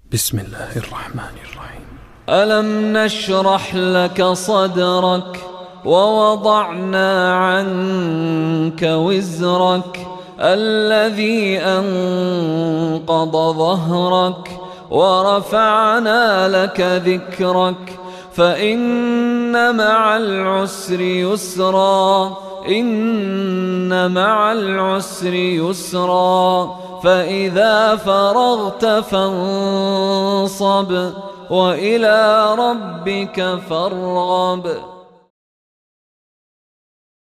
بسم الله الرحمن الرحيم. ألم نشرح لك صدرك ووضعنا عنك وزرك الذي أنقض ظهرك ورفعنا لك ذكرك فإن مع العسر يسرا إن مع العسر يسرا فإذا فرغت فانصب وإلى ربك فارغب.